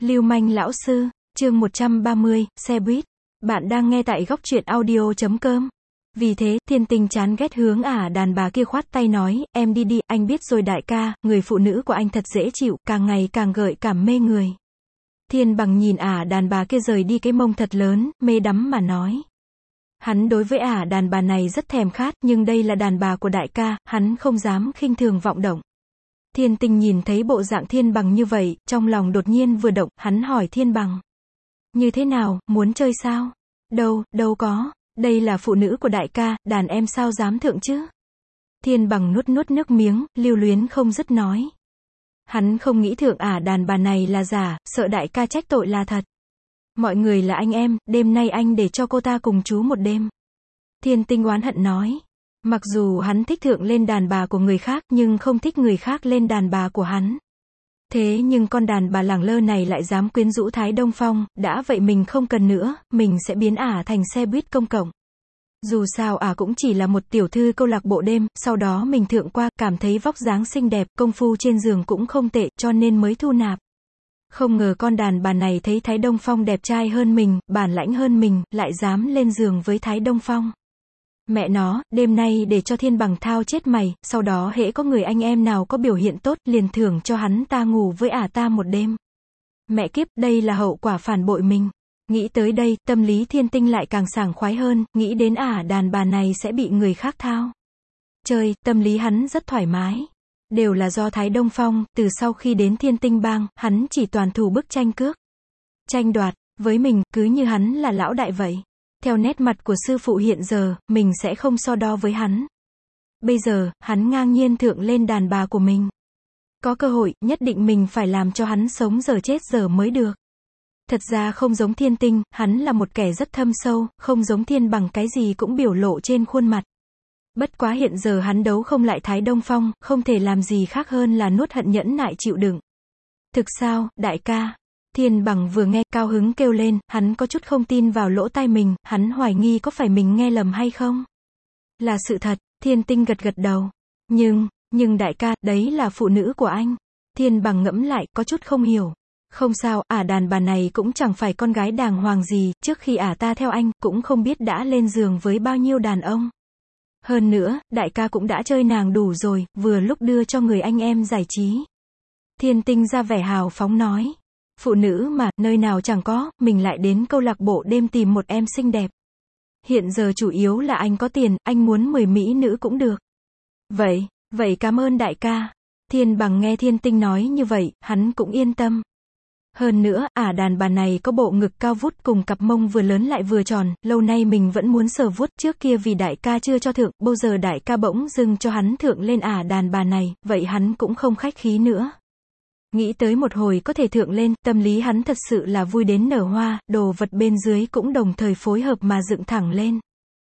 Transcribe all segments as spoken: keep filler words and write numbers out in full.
Lưu manh lão sư, chương một trăm ba mươi, xe buýt. Bạn đang nghe tại góc truyện audio chấm com. Vì thế, Thiên Tinh chán ghét hướng ả đàn bà kia khoát tay nói, em đi đi, anh biết rồi đại ca, người phụ nữ của anh thật dễ chịu, càng ngày càng gợi cảm mê người. Thiên Bằng nhìn ả đàn bà kia rời đi cái mông thật lớn, mê đắm mà nói. Hắn đối với ả đàn bà này rất thèm khát, nhưng đây là đàn bà của đại ca, hắn không dám khinh thường vọng động. Thiên Tinh nhìn thấy bộ dạng Thiên Bằng như vậy, trong lòng đột nhiên vừa động, hắn hỏi Thiên Bằng. Như thế nào, muốn chơi sao? Đâu, đâu có, đây là phụ nữ của đại ca, đàn em sao dám thượng chứ? Thiên Bằng nuốt nuốt nước miếng, lưu luyến không dứt nói. Hắn không nghĩ thượng ả đàn bà này là giả, sợ đại ca trách tội là thật. Mọi người là anh em, đêm nay anh để cho cô ta cùng chú một đêm. Thiên Tinh oán hận nói. Mặc dù hắn thích thượng lên đàn bà của người khác, nhưng không thích người khác lên đàn bà của hắn. Thế nhưng con đàn bà lẳng lơ này lại dám quyến rũ Thái Đông Phong, đã vậy mình không cần nữa, mình sẽ biến ả thành xe buýt công cộng. Dù sao ả cũng chỉ là một tiểu thư câu lạc bộ đêm, sau đó mình thượng qua, cảm thấy vóc dáng xinh đẹp, công phu trên giường cũng không tệ, cho nên mới thu nạp. Không ngờ con đàn bà này thấy Thái Đông Phong đẹp trai hơn mình, bản lãnh hơn mình, lại dám lên giường với Thái Đông Phong. Mẹ nó, đêm nay để cho Thiên Bằng thao chết mày, sau đó hễ có người anh em nào có biểu hiện tốt, liền thưởng cho hắn ta ngủ với ả ta một đêm. Mẹ kiếp, đây là hậu quả phản bội mình. Nghĩ tới đây, tâm lý Thiên Tinh lại càng sảng khoái hơn, nghĩ đến ả đàn bà này sẽ bị người khác thao. Chơi, tâm lý hắn rất thoải mái. Đều là do Thái Đông Phong, từ sau khi đến Thiên Tinh bang, hắn chỉ toàn thủ bức tranh cước. Tranh đoạt, với mình, cứ như hắn là lão đại vậy. Theo nét mặt của sư phụ hiện giờ, mình sẽ không so đo với hắn. Bây giờ, hắn ngang nhiên thượng lên đàn bà của mình. Có cơ hội, nhất định mình phải làm cho hắn sống giờ chết giờ mới được. Thật ra không giống Thiên Tinh, hắn là một kẻ rất thâm sâu, không giống Thiên Bằng cái gì cũng biểu lộ trên khuôn mặt. Bất quá hiện giờ hắn đấu không lại Thái Đông Phong, không thể làm gì khác hơn là nuốt hận nhẫn nại chịu đựng. Thực sao, đại ca? Thiên Bằng vừa nghe, cao hứng kêu lên, hắn có chút không tin vào lỗ tai mình, hắn hoài nghi có phải mình nghe lầm hay không? Là sự thật, Thiên Tinh gật gật đầu. Nhưng, nhưng đại ca, đấy là phụ nữ của anh. Thiên Bằng ngẫm lại, có chút không hiểu. Không sao, ả đàn bà này cũng chẳng phải con gái đàng hoàng gì, trước khi ả ta theo anh, cũng không biết đã lên giường với bao nhiêu đàn ông. Hơn nữa, đại ca cũng đã chơi nàng đủ rồi, vừa lúc đưa cho người anh em giải trí. Thiên Tinh ra vẻ hào phóng nói. Phụ nữ mà, nơi nào chẳng có, mình lại đến câu lạc bộ đêm tìm một em xinh đẹp. Hiện giờ chủ yếu là anh có tiền, anh muốn mười mỹ nữ cũng được. Vậy, vậy cảm ơn đại ca. Thiên Bằng nghe Thiên Tinh nói như vậy, hắn cũng yên tâm. Hơn nữa, ả đàn bà này có bộ ngực cao vút cùng cặp mông vừa lớn lại vừa tròn, lâu nay mình vẫn muốn sờ vuốt, trước kia vì đại ca chưa cho thượng, bây giờ đại ca bỗng dưng cho hắn thượng lên ả đàn bà này, vậy hắn cũng không khách khí nữa. Nghĩ tới một hồi có thể thượng lên, tâm lý hắn thật sự là vui đến nở hoa, đồ vật bên dưới cũng đồng thời phối hợp mà dựng thẳng lên.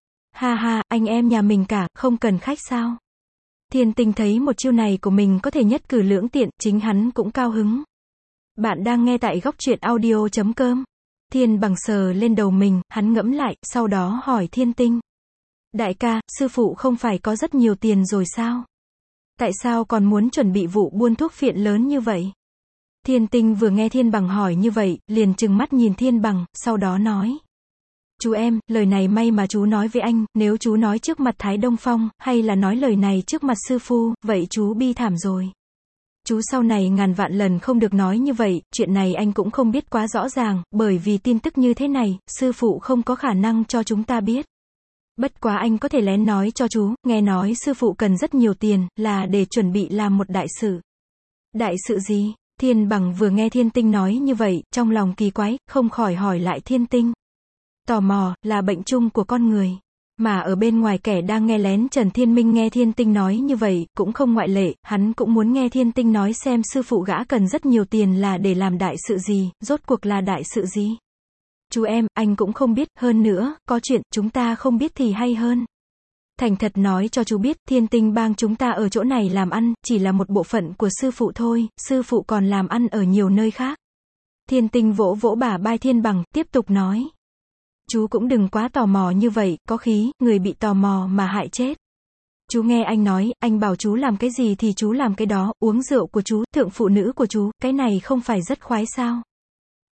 Ha ha, anh em nhà mình cả, không cần khách sao? Thiên Tinh thấy một chiêu này của mình có thể nhất cử lưỡng tiện, chính hắn cũng cao hứng. Bạn đang nghe tại góc truyện audio chấm com. Thiên Bằng sờ lên đầu mình, hắn ngẫm lại, sau đó hỏi Thiên Tinh. Đại ca, sư phụ không phải có rất nhiều tiền rồi sao? Tại sao còn muốn chuẩn bị vụ buôn thuốc phiện lớn như vậy? Thiên Tinh vừa nghe Thiên Bằng hỏi như vậy, liền trừng mắt nhìn Thiên Bằng, sau đó nói. Chú em, lời này may mà chú nói với anh, nếu chú nói trước mặt Thái Đông Phong, hay là nói lời này trước mặt sư phu, vậy chú bi thảm rồi. Chú sau này ngàn vạn lần không được nói như vậy, chuyện này anh cũng không biết quá rõ ràng, bởi vì tin tức như thế này, sư phụ không có khả năng cho chúng ta biết. Bất quá anh có thể lén nói cho chú, nghe nói sư phụ cần rất nhiều tiền, là để chuẩn bị làm một đại sự. Đại sự gì? Thiên Bằng vừa nghe Thiên Tinh nói như vậy, trong lòng kỳ quái, không khỏi hỏi lại Thiên Tinh. Tò mò, là bệnh chung của con người. Mà ở bên ngoài kẻ đang nghe lén Trần Thiên Minh nghe Thiên Tinh nói như vậy, cũng không ngoại lệ, hắn cũng muốn nghe Thiên Tinh nói xem sư phụ gã cần rất nhiều tiền là để làm đại sự gì, rốt cuộc là đại sự gì. Chú em, anh cũng không biết, hơn nữa, có chuyện, chúng ta không biết thì hay hơn. Thành thật nói cho chú biết, Thiên Tinh bang chúng ta ở chỗ này làm ăn, chỉ là một bộ phận của sư phụ thôi, sư phụ còn làm ăn ở nhiều nơi khác. Thiên Tinh vỗ vỗ bả vai Thiên Bằng, tiếp tục nói. Chú cũng đừng quá tò mò như vậy, có khí, người bị tò mò mà hại chết. Chú nghe anh nói, anh bảo chú làm cái gì thì chú làm cái đó, uống rượu của chú, thượng phụ nữ của chú, cái này không phải rất khoái sao?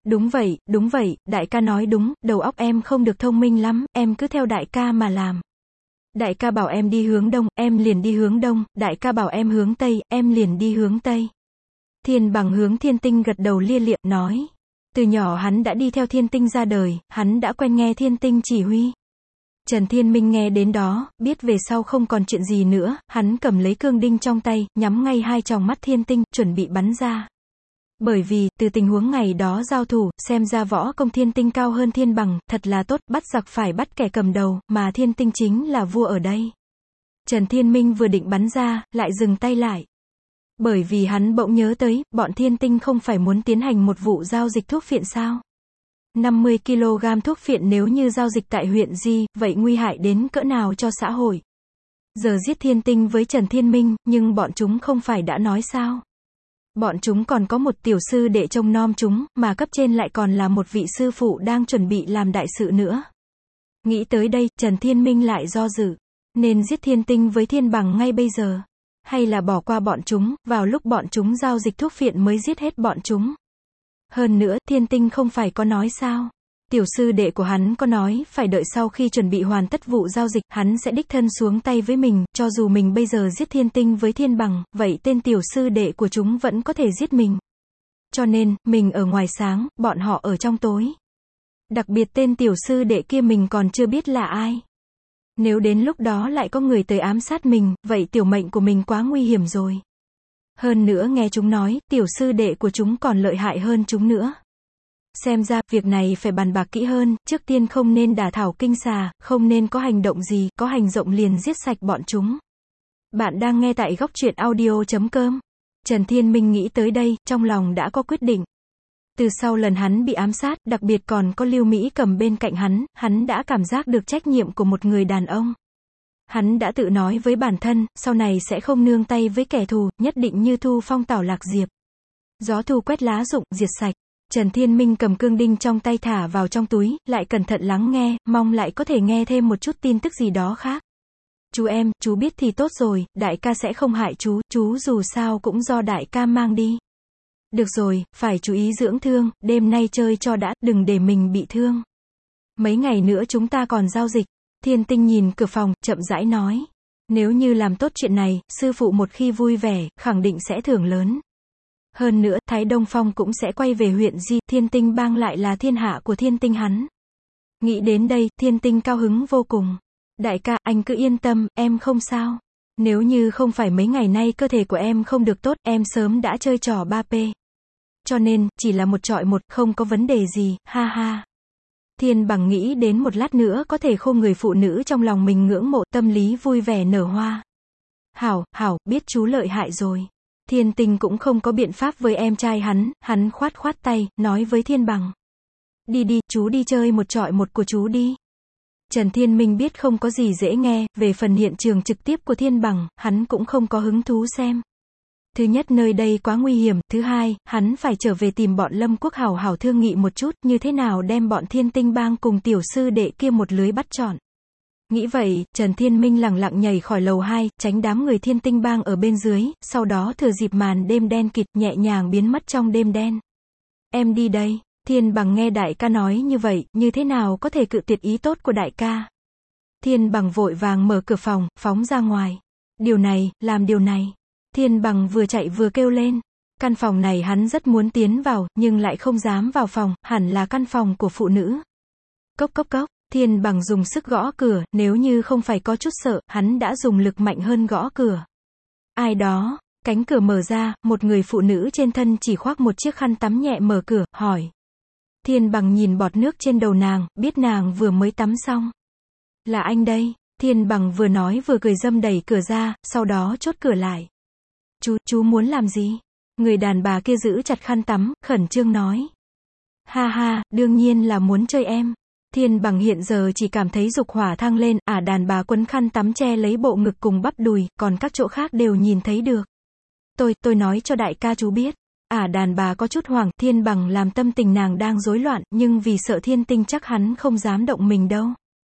Đúng vậy, đúng vậy, đại ca nói đúng, đầu óc em không được thông minh lắm, em cứ theo đại ca mà làm. Đại ca bảo em đi hướng đông, em liền đi hướng đông, đại ca bảo em hướng tây, em liền đi hướng tây. Thiên Bằng hướng Thiên Tinh gật đầu lia lịa, nói. Từ nhỏ hắn đã đi theo Thiên Tinh ra đời, hắn đã quen nghe Thiên Tinh chỉ huy. Trần Thiên Minh nghe đến đó, biết về sau không còn chuyện gì nữa, hắn cầm lấy cương đinh trong tay, nhắm ngay hai tròng mắt Thiên Tinh, chuẩn bị bắn ra. Bởi vì, từ tình huống ngày đó giao thủ, xem ra võ công Thiên Tinh cao hơn Thiên Bằng, thật là tốt, bắt giặc phải bắt kẻ cầm đầu, mà Thiên Tinh chính là vua ở đây. Trần Thiên Minh vừa định bắn ra, lại dừng tay lại. Bởi vì hắn bỗng nhớ tới, bọn Thiên Tinh không phải muốn tiến hành một vụ giao dịch thuốc phiện sao? năm mươi ki lô gam thuốc phiện nếu như giao dịch tại huyện Di, vậy nguy hại đến cỡ nào cho xã hội? Giờ giết Thiên Tinh với Trần Thiên Minh, nhưng bọn chúng không phải đã nói sao? Bọn chúng còn có một tiểu sư để trông nom chúng, mà cấp trên lại còn là một vị sư phụ đang chuẩn bị làm đại sự nữa. Nghĩ tới đây, Trần Thiên Minh lại do dự. Nên giết Thiên Tinh với Thiên Bằng ngay bây giờ? Hay là bỏ qua bọn chúng, vào lúc bọn chúng giao dịch thuốc phiện mới giết hết bọn chúng? Hơn nữa, Thiên Tinh không phải có nói sao? Tiểu sư đệ của hắn có nói, phải đợi sau khi chuẩn bị hoàn tất vụ giao dịch, hắn sẽ đích thân xuống tay với mình, cho dù mình bây giờ giết Thiên Tinh với Thiên Bằng, vậy tên tiểu sư đệ của chúng vẫn có thể giết mình. Cho nên, mình ở ngoài sáng, bọn họ ở trong tối. Đặc biệt tên tiểu sư đệ kia mình còn chưa biết là ai. Nếu đến lúc đó lại có người tới ám sát mình, vậy tiểu mệnh của mình quá nguy hiểm rồi. Hơn nữa nghe chúng nói, tiểu sư đệ của chúng còn lợi hại hơn chúng nữa. Xem ra, việc này phải bàn bạc kỹ hơn, trước tiên không nên đả thảo kinh xà, không nên có hành động gì, có hành động liền giết sạch bọn chúng. Bạn đang nghe tại góc truyện audio chấm com. Trần Thiên Minh nghĩ tới đây, trong lòng đã có quyết định. Từ sau lần hắn bị ám sát, đặc biệt còn có Lưu Mỹ cầm bên cạnh hắn, hắn đã cảm giác được trách nhiệm của một người đàn ông. Hắn đã tự nói với bản thân, sau này sẽ không nương tay với kẻ thù, nhất định như Thu Phong Tảo Lạc Diệp. Gió thu quét lá rụng, diệt sạch. Trần Thiên Minh cầm cương đinh trong tay thả vào trong túi, lại cẩn thận lắng nghe, mong lại có thể nghe thêm một chút tin tức gì đó khác. Chú em, chú biết thì tốt rồi, đại ca sẽ không hại chú, chú dù sao cũng do đại ca mang đi. Được rồi, phải chú ý dưỡng thương, đêm nay chơi cho đã, đừng để mình bị thương. Mấy ngày nữa chúng ta còn giao dịch. Thiên Tinh nhìn cửa phòng, chậm rãi nói. Nếu như làm tốt chuyện này, sư phụ một khi vui vẻ, khẳng định sẽ thưởng lớn. Hơn nữa, Thái Đông Phong cũng sẽ quay về huyện Di, Thiên Tinh bang lại là thiên hạ của Thiên Tinh hắn. Nghĩ đến đây, Thiên Tinh cao hứng vô cùng. Đại ca, anh cứ yên tâm, em không sao. Nếu như không phải mấy ngày nay cơ thể của em không được tốt, em sớm đã chơi trò ba P. Cho nên, chỉ là một trọi một, không có vấn đề gì, ha ha. Thiên Bằng nghĩ đến một lát nữa có thể khô người phụ nữ trong lòng mình ngưỡng mộ, tâm lý vui vẻ nở hoa. Hảo, hảo, biết chú lợi hại rồi. Thiên Tinh cũng không có biện pháp với em trai hắn, hắn khoát khoát tay, nói với Thiên Bằng. Đi đi, chú đi chơi một trọi một của chú đi. Trần Thiên Minh biết không có gì dễ nghe, về phần hiện trường trực tiếp của Thiên Bằng, hắn cũng không có hứng thú xem. Thứ nhất nơi đây quá nguy hiểm, thứ hai, hắn phải trở về tìm bọn Lâm Quốc hảo hảo thương nghị một chút, như thế nào đem bọn Thiên Tinh bang cùng tiểu sư đệ kia một lưới bắt trọn. Nghĩ vậy, Trần Thiên Minh lẳng lặng nhảy khỏi lầu hai, tránh đám người Thiên Tinh bang ở bên dưới, sau đó thừa dịp màn đêm đen kịt, nhẹ nhàng biến mất trong đêm đen. Em đi đây. Thiên Bằng nghe đại ca nói như vậy, như thế nào có thể cự tuyệt ý tốt của đại ca. Thiên Bằng vội vàng mở cửa phòng, phóng ra ngoài. Điều này, làm điều này. Thiên Bằng vừa chạy vừa kêu lên. Căn phòng này hắn rất muốn tiến vào, nhưng lại không dám vào phòng, hẳn là căn phòng của phụ nữ. Cốc cốc cốc, Thiên Bằng dùng sức gõ cửa, nếu như không phải có chút sợ, hắn đã dùng lực mạnh hơn gõ cửa. Ai đó, cánh cửa mở ra, một người phụ nữ trên thân chỉ khoác một chiếc khăn tắm nhẹ mở cửa, hỏi. Thiên Bằng nhìn bọt nước trên đầu nàng, biết nàng vừa mới tắm xong. Là anh đây. Thiên Bằng vừa nói vừa cười dâm đẩy cửa ra, sau đó chốt cửa lại. Chú, chú muốn làm gì? Người đàn bà kia giữ chặt khăn tắm, khẩn trương nói. Ha ha, đương nhiên là muốn chơi em. Thiên Bằng hiện giờ chỉ cảm thấy dục hỏa thăng lên, ả đàn bà quấn khăn tắm che lấy bộ ngực cùng bắp đùi, còn các chỗ khác đều nhìn thấy được. Tôi, tôi nói cho đại ca chú biết. Ả đàn bà có chút hoảng, Thiên Bằng làm tâm tình nàng đang rối loạn, nhưng vì sợ Thiên Tinh chắc hắn không dám động mình đâu.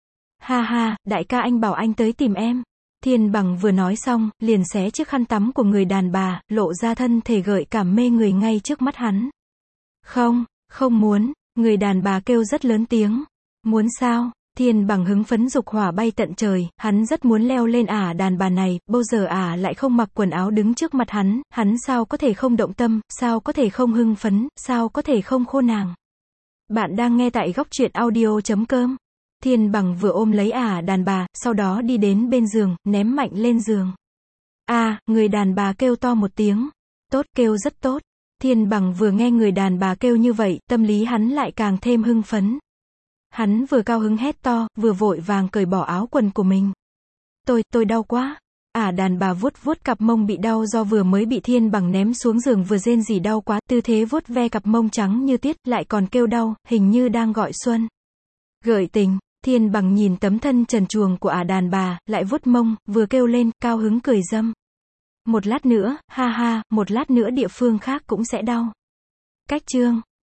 Ha ha, đại ca anh bảo anh tới tìm em. Thiên Bằng vừa nói xong, liền xé chiếc khăn tắm của người đàn bà, lộ ra thân thể gợi cảm mê người ngay trước mắt hắn. Không, Không muốn, người đàn bà kêu rất lớn tiếng. Muốn sao? Thiên Bằng hứng phấn dục hỏa bay tận trời, hắn rất muốn leo lên ả đàn bà này, bao giờ ả lại không mặc quần áo đứng trước mặt hắn, hắn sao có thể không động tâm, sao có thể không hưng phấn, sao có thể không khô nàng. Bạn đang nghe tại góc truyện audio chấm com. Thiên Bằng vừa ôm lấy ả đàn bà, sau đó đi đến bên giường, ném mạnh lên giường. A, à, người đàn bà kêu to một tiếng. Tốt, kêu rất tốt. Thiên Bằng vừa nghe người đàn bà kêu như vậy, tâm lý hắn lại càng thêm hưng phấn. Hắn vừa cao hứng hét to, vừa vội vàng cởi bỏ áo quần của mình. Tôi, tôi đau quá. Ả à, đàn bà vuốt vuốt cặp mông bị đau do vừa mới bị Thiên Bằng ném xuống giường vừa rên rỉ đau quá, tư thế vuốt ve cặp mông trắng như tuyết, lại còn kêu đau, hình như đang gọi xuân. Gợi tình, Thiên Bằng nhìn tấm thân trần truồng của ả à đàn bà, lại vuốt mông, vừa kêu lên, cao hứng cười râm. Một lát nữa, ha ha, một lát nữa địa phương khác cũng sẽ đau. Cách chương